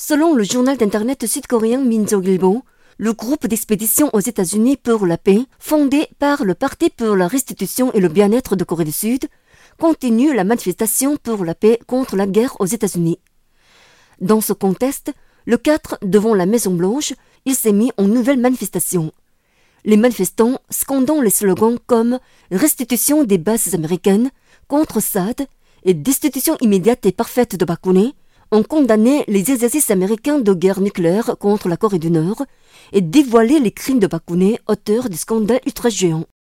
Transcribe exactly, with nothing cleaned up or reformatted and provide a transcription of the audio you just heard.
Selon le journal d'internet sud-coréen Minjok-ilbo, le groupe d'expédition aux États-Unis pour la paix, fondé par le Parti pour la restitution et le bien-être de Corée du Sud, continue la manifestation pour la paix contre la guerre aux États-Unis. Dans ce contexte, le quatre, devant la Maison-Blanche, il s'est mis en nouvelle manifestation. Les manifestants, scandant les slogans comme « restitution des bases américaines »,« contre Assad » et « destitution immédiate et parfaite de Park Geun-hye », ont condamné les exercices américains de guerre nucléaire contre la Corée du Nord et dévoilé les crimes de Park Geun-hye, auteur du scandale ultra-géant.